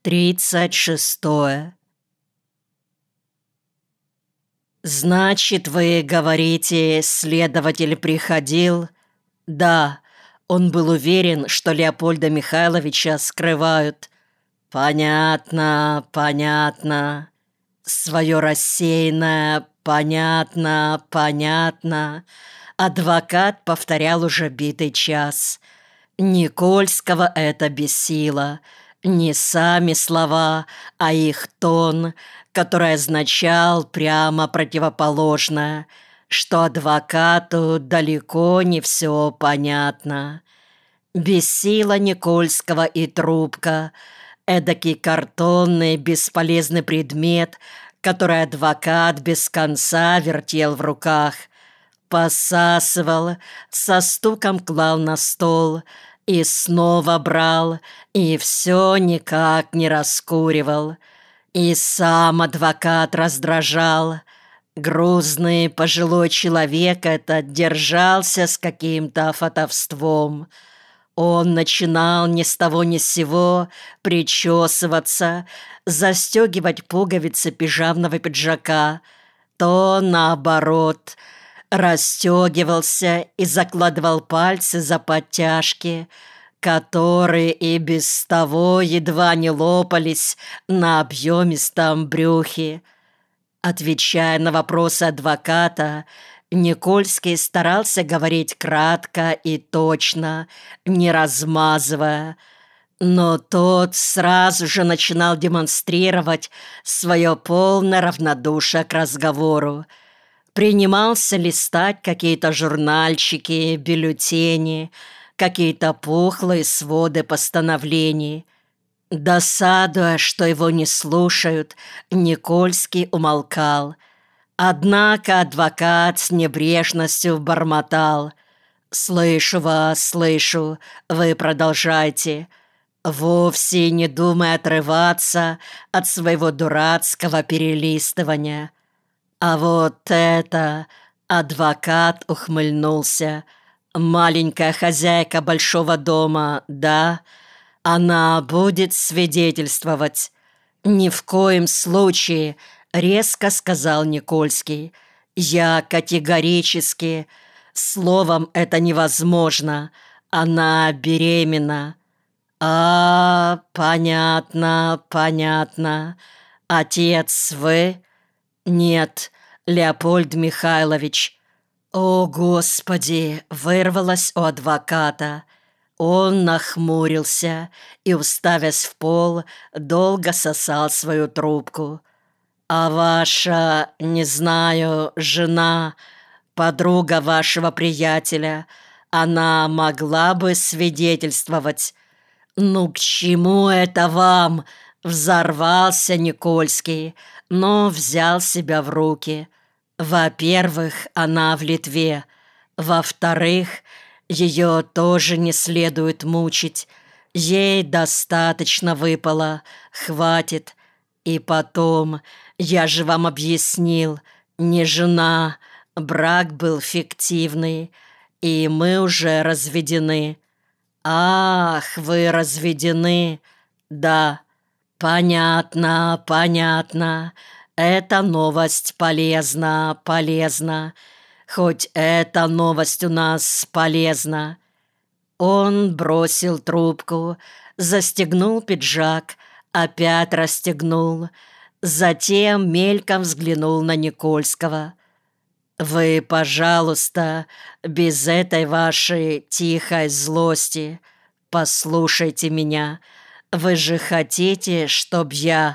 36. Значит, вы говорите, следователь приходил? Да, он был уверен, что Леопольда Михайловича скрывают. Понятно, понятно. Свое рассеянное «понятно, понятно» адвокат повторял уже битый час. Никольского это бесило. Не сами слова, а их тон, который означал прямо противоположное, что адвокату далеко не все понятно. Бесила Никольского и трубка, эдакий картонный бесполезный предмет, который адвокат без конца вертел в руках, посасывал, со стуком клал на стол и снова брал, и все никак не раскуривал. И сам адвокат раздражал. Грузный пожилой человек этот держался с каким-то фатовством. Он начинал ни с того ни с сего причесываться, застегивать пуговицы пижамного пиджака, то наоборот расстегивался и закладывал пальцы за подтяжки, которые и без того едва не лопались на объемистом брюхе. Отвечая на вопросы адвоката, Никольский старался говорить кратко и точно, не размазывая, но тот сразу же начинал демонстрировать свое полное равнодушие к разговору. Принимался листать какие-то журнальчики, бюллетени, какие-то пухлые своды постановлений. Досадуя, что его не слушают, Никольский умолкал. Однако адвокат с небрежностью бормотал: «Слышу вас, слышу, вы продолжайте», вовсе не думая отрываться от своего дурацкого перелистывания. А вот это... Адвокат ухмыльнулся. «Маленькая хозяйка большого дома, да? Она будет свидетельствовать». «Ни в коем случае», — резко сказал Никольский. «Я категорически... Словом, это невозможно. Она беременна». Понятно, понятно. Отец вы?» «Нет, Леопольд Михайлович». «О, Господи!» — вырвалось у адвоката. Он нахмурился и, уставясь в пол, долго сосал свою трубку. «А ваша, не знаю, жена, подруга вашего приятеля, она могла бы свидетельствовать?» «Ну, к чему это вам?» — взорвался Никольский, но взял себя в руки. Во-первых, она в Литве. Во-вторых, ее тоже не следует мучить. Ей достаточно выпало, хватит. И потом, я же вам объяснил, не жена, брак был фиктивный, и мы уже разведены». «Ах, вы разведены?» «Да». «Понятно, понятно. Эта новость полезна, полезна. Хоть эта новость у нас полезна». Он бросил трубку, застегнул пиджак, опять расстегнул, затем мельком взглянул на Никольского. «Вы, пожалуйста, без этой вашей тихой злости, послушайте меня. Вы же хотите, чтоб я...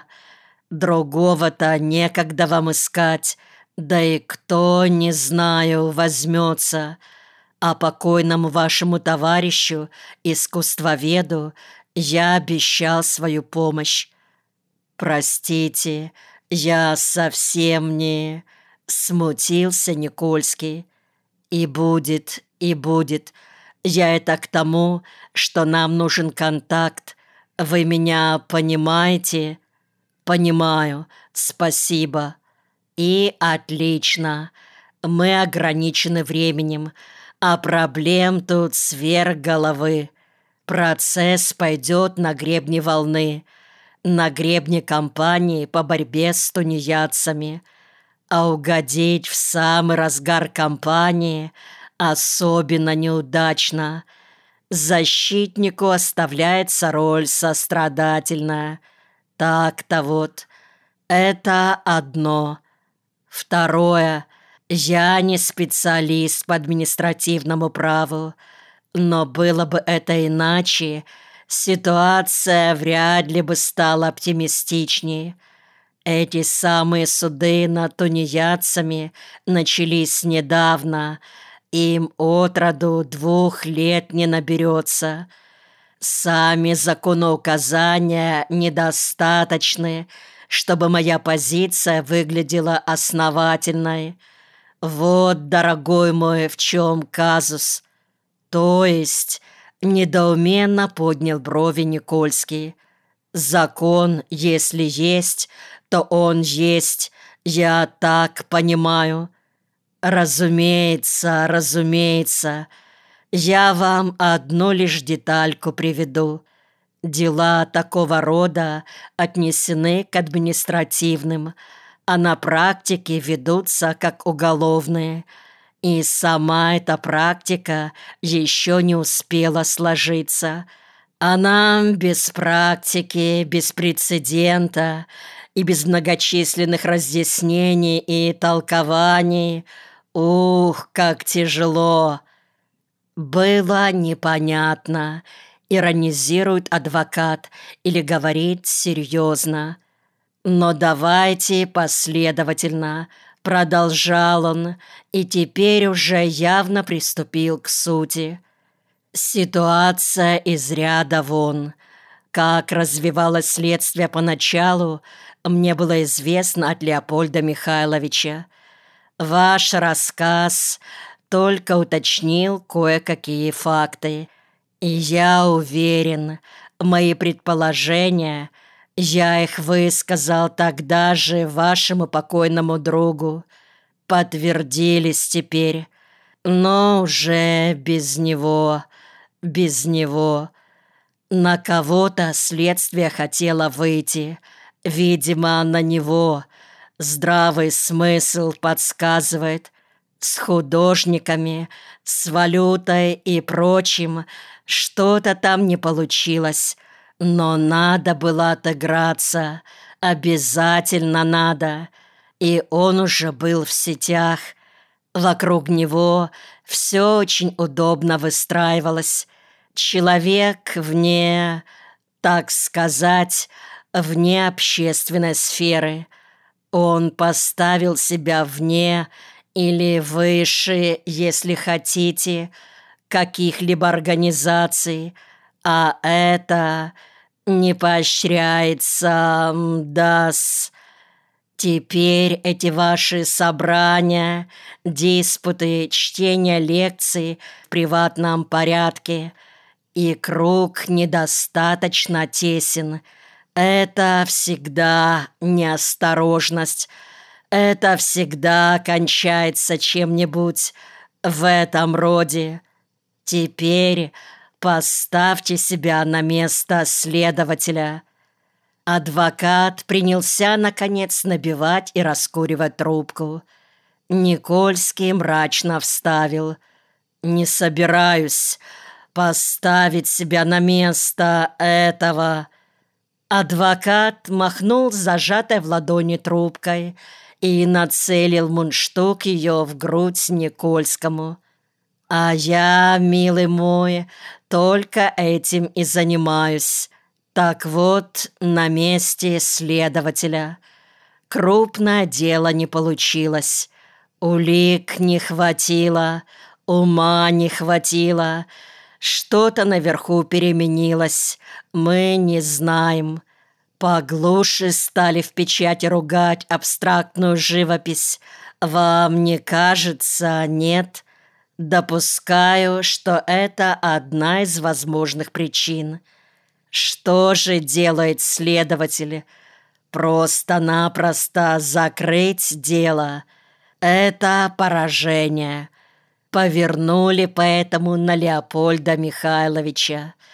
Другого-то некогда вам искать, да и кто, не знаю, возьмется. А покойному вашему товарищу, искусствоведу, я обещал свою помощь. Простите, я совсем не...» Смутился Никольский. «И будет, и будет. Я это к тому, что нам нужен контакт. Вы меня понимаете?» «Понимаю. Спасибо». «И отлично. Мы ограничены временем, а проблем тут сверх головы. Процесс пойдет на гребне волны. на гребне кампании по борьбе с тунеядцами, а угодить в самый разгар кампании особенно неудачно. Защитнику оставляется роль сострадательная. Так-то вот. Это одно. Второе. Я не специалист по административному праву, но было бы это иначе, ситуация вряд ли бы стала оптимистичнее. Эти самые суды над тунеядцами начались недавно. Им от роду 2 лет не наберется. Сами законоуказания недостаточны, чтобы моя позиция выглядела основательной. Вот, дорогой мой, в чем казус. То есть, недоуменно поднял брови Никольский. Закон, если есть, то он есть, я так понимаю. Разумеется, разумеется. Я вам одну лишь детальку приведу. Дела такого рода отнесены к административным, а на практике ведутся как уголовные. И сама эта практика еще не успела сложиться. А нам без практики, без прецедента и без многочисленных разъяснений и толкований, ух, как тяжело. Было непонятно, иронизирует адвокат или говорит серьезно. Но давайте последовательно. Продолжал он, и теперь уже явно приступил к сути. Ситуация из ряда вон. Как развивалось следствие поначалу, мне было известно от Леопольда Михайловича. Ваш рассказ только уточнил кое-какие факты. И я уверен, мои предположения, я их высказал тогда же вашему покойному другу, подтвердились теперь, но уже без него. На кого-то следствие хотело выйти, видимо, на него. Здравый смысл подсказывает. С художниками, с валютой и прочим что-то там не получилось. Но надо было отыграться, обязательно надо. И он уже был в сетях. Вокруг него все очень удобно выстраивалось. Человек вне, так сказать, вне общественной сферы. Он поставил себя вне или выше, если хотите, каких-либо организаций, а это не поощряется, да-с. Теперь эти ваши собрания, диспуты, чтение лекций в приватном порядке, и круг недостаточно тесен. Это всегда неосторожность. Это всегда кончается чем-нибудь в этом роде. Теперь поставьте себя на место следователя. Адвокат принялся, наконец, набивать и раскуривать трубку. Никольский мрачно вставил: «Не собираюсь поставить себя на место этого». Адвокат махнул зажатой в ладони трубкой и нацелил мундштук ее в грудь Никольскому. «А я, милый мой, только этим и занимаюсь. Так вот, на месте следователя. Крупное дело не получилось. Улик не хватило, ума не хватило. Что-то наверху переменилось, мы не знаем. Поглуше стали в печати ругать абстрактную живопись. Вам не кажется, нет? Допускаю, что это одна из возможных причин. Что же делает следователь? Просто-напросто закрыть дело. Это поражение. Повернули поэтому на Леопольда Михайловича.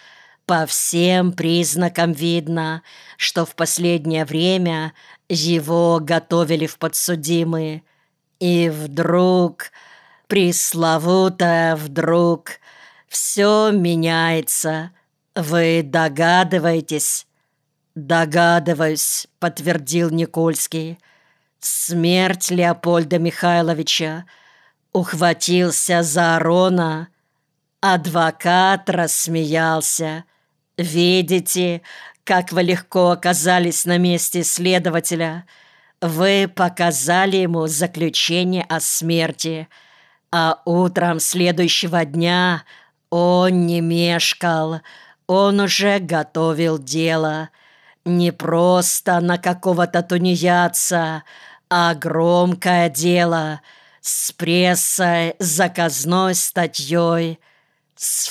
По всем признакам видно, что в последнее время его готовили в подсудимые. И вдруг, пресловутое вдруг, все меняется. Вы догадываетесь?» «Догадываюсь», — подтвердил Никольский. «Смерть Леопольда Михайловича». Ухватился за Арона. Адвокат рассмеялся. «Видите, как вы легко оказались на месте следователя? Вы показали ему заключение о смерти, а утром следующего дня он не мешкал, он уже готовил дело. Не просто на какого-то тунеядца, а громкое дело, с прессой, заказной статьей, с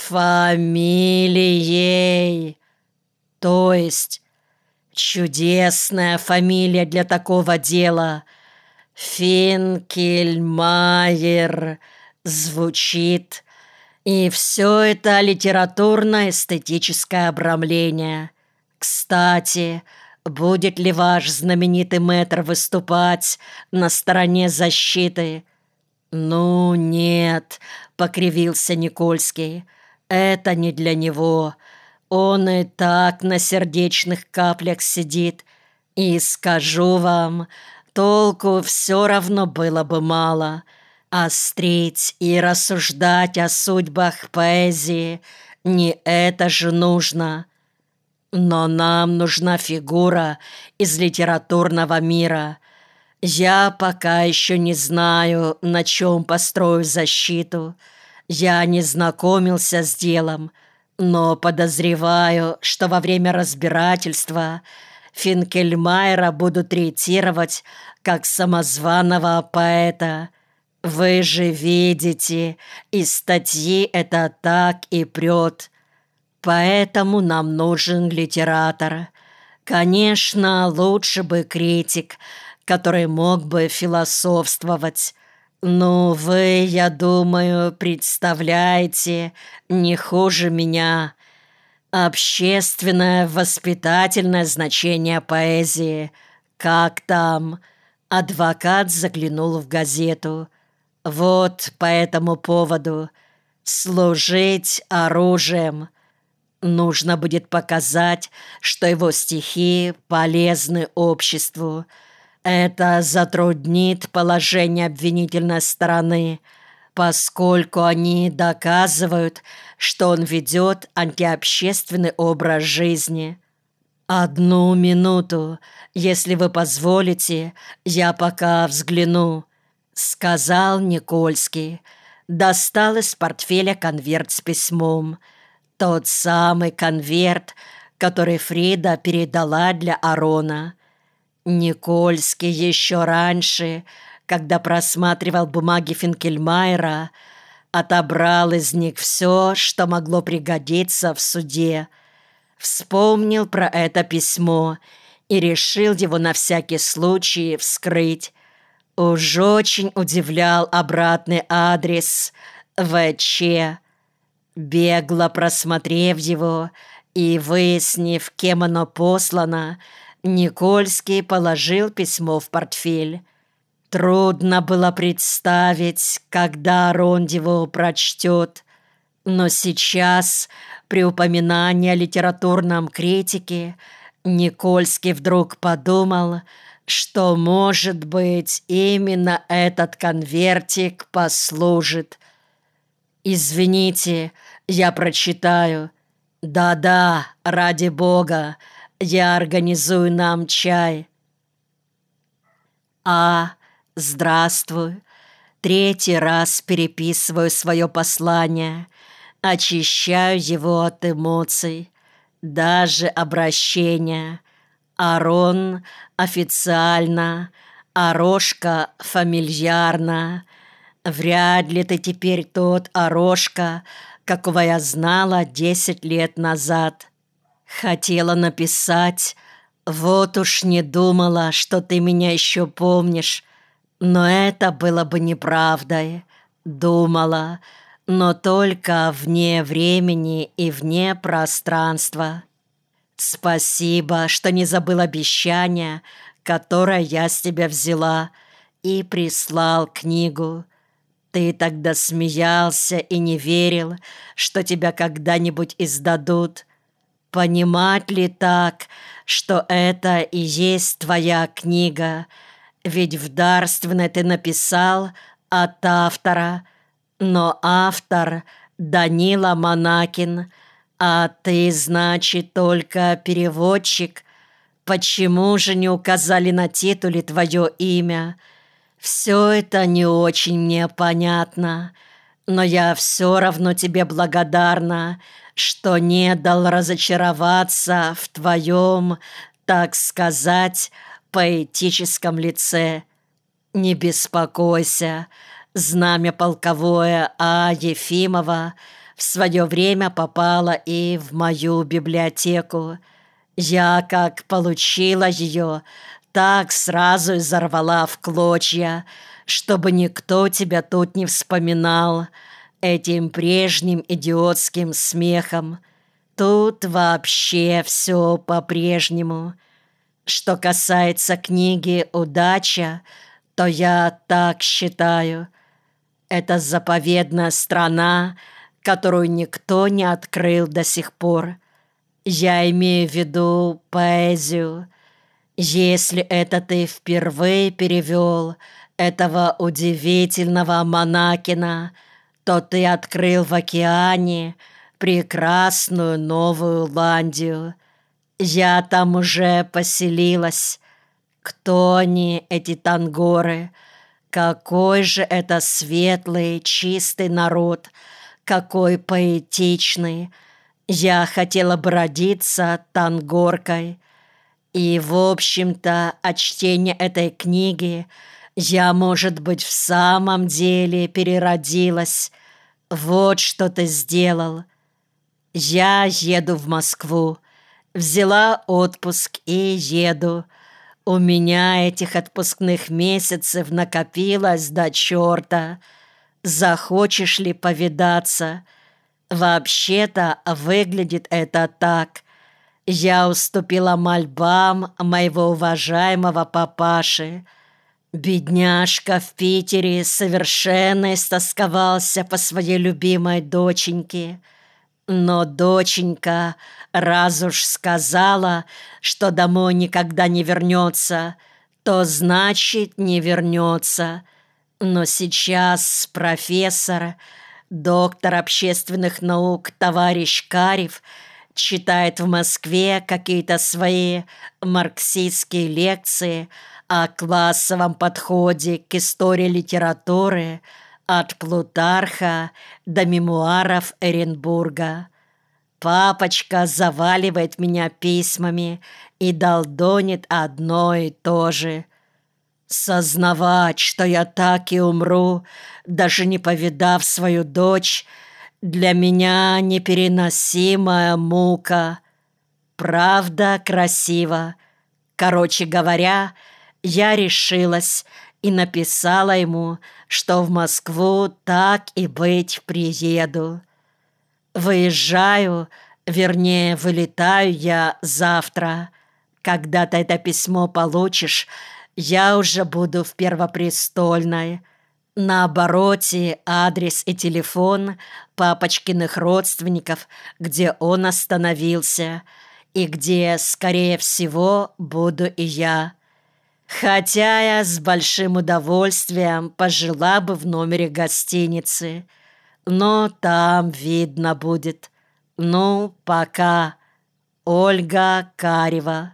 фамилией. То есть чудесная фамилия для такого дела. Финкельмайер звучит. И все это литературно-эстетическое обрамление. Кстати, будет ли ваш знаменитый мэтр выступать на стороне защиты? «Ну, нет», — покривился Никольский, — «это не для него. Он и так на сердечных каплях сидит. И скажу вам, толку все равно было бы мало. Острить и рассуждать о судьбах поэзии — не это же нужно. Но нам нужна фигура из литературного мира. Я пока еще не знаю, на чем построю защиту. Я не знакомился с делом, но подозреваю, что во время разбирательства Финкельмайера будут третировать как самозваного поэта. Вы же видите, из статьи это так и прет. Поэтому нам нужен литератор. Конечно, лучше бы критик, который мог бы философствовать. Но вы, я думаю, представляете не хуже меня общественное воспитательное значение поэзии. Как там? Адвокат заглянул в газету. Вот по этому поводу. Служить оружием. Нужно будет показать, что его стихи полезны обществу. Это затруднит положение обвинительной стороны, поскольку они доказывают, что он ведет антиобщественный образ жизни. «Одну минуту, если вы позволите, я пока взгляну», — сказал Никольский. Достал из портфеля конверт с письмом. Тот самый конверт, который Фрида передала для Арона. Никольский еще раньше, когда просматривал бумаги Финкельмайера, отобрал из них все, что могло пригодиться в суде. Вспомнил про это письмо и решил его на всякий случай вскрыть. Уж очень удивлял обратный адрес ВЧ. Бегло просмотрев его и выяснив, кем оно послано, Никольский положил письмо в портфель. Трудно было представить, когда Арон его прочтет, но сейчас, при упоминании о литературном критике, Никольский вдруг подумал, что, может быть, именно этот конвертик послужит. «Извините, я прочитаю». «Да-да, ради бога, я организую нам чай». Здравствуй. Третий раз переписываю свое послание, очищаю его от эмоций, даже обращения. Арон официально, Арошка фамильярно. Вряд ли ты теперь тот Арошка, какого я знала 10 лет назад. Хотела написать, вот уж не думала, что ты меня еще помнишь, но это было бы неправдой. Думала, но только вне времени и вне пространства. Спасибо, что не забыл обещание, которое я с тебя взяла, и прислал книгу. Ты тогда смеялся и не верил, что тебя когда-нибудь издадут. Понимать ли так, что это и есть твоя книга? Ведь в дарственной ты написал от автора, но автор Данила Монакин, а ты, значит, только переводчик. Почему же не указали на титуле твое имя? Все это не очень мне понятно, но я все равно тебе благодарна, что не дал разочароваться в твоем, так сказать, поэтическом лице. Не беспокойся, знамя полковое А. Ефимова в свое время попало и в мою библиотеку. Я, как получила ее, так сразу и взорвала в клочья, чтобы никто тебя тут не вспоминал этим прежним идиотским смехом. Тут вообще все по-прежнему. Что касается книги «Удача», то я так считаю. Это заповедная страна, которую никто не открыл до сих пор. Я имею в виду поэзию. Если это ты впервые перевел этого удивительного Монакина, то ты открыл в океане прекрасную Новую Ландию. Я там уже поселилась. Кто они, эти тангоры? Какой же это светлый, чистый народ, какой поэтичный. Я хотела бы родиться тангоркой. И, в общем-то, от чтения этой книги я, может быть, в самом деле переродилась. Вот что ты сделал. Я еду в Москву. Взяла отпуск и еду. У меня этих отпускных месяцев накопилось до черта. Захочешь ли повидаться? Вообще-то выглядит это так. Я уступила мольбам моего уважаемого папаши. Бедняжка в Питере совершенно истосковался по своей любимой доченьке. Но доченька, раз уж сказала, что домой никогда не вернется, то значит не вернется. Но сейчас профессор, доктор общественных наук товарищ Карев читает в Москве какие-то свои марксистские лекции о классовом подходе к истории литературы от Плутарха до мемуаров Эренбурга. Папочка заваливает меня письмами и долдонит одно и то же. Сознавать, что я так и умру, даже не повидав свою дочь, для меня непереносимая мука. Правда, красиво. Короче говоря, я решилась и написала ему, что в Москву так и быть приеду. Выезжаю, вернее, вылетаю я завтра. Когда ты это письмо получишь, я уже буду в Первопрестольной. На обороте адрес и телефон папочкиных родственников, где он остановился, и где, скорее всего, буду и я. Хотя я с большим удовольствием пожила бы в номере гостиницы, но там видно будет. Ну, пока. Ольга Карева.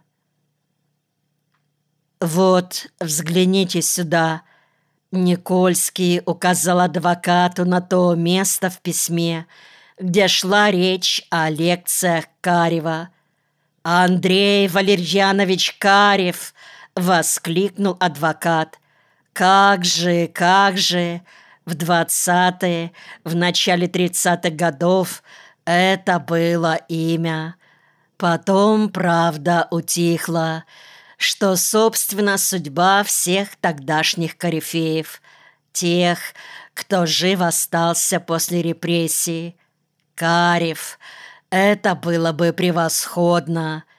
Вот, взгляните сюда. Никольский указал адвокату на то место в письме, где шла речь о лекциях Карева. «Андрей Валерьянович Карев!» — воскликнул адвокат. «Как же, как же! В 20-е, в начале 30-х годов это было имя. Потом, правда, утихло, что, собственно, судьба всех тогдашних корифеев. тех, кто жив остался после репрессий. Карев, это было бы превосходно.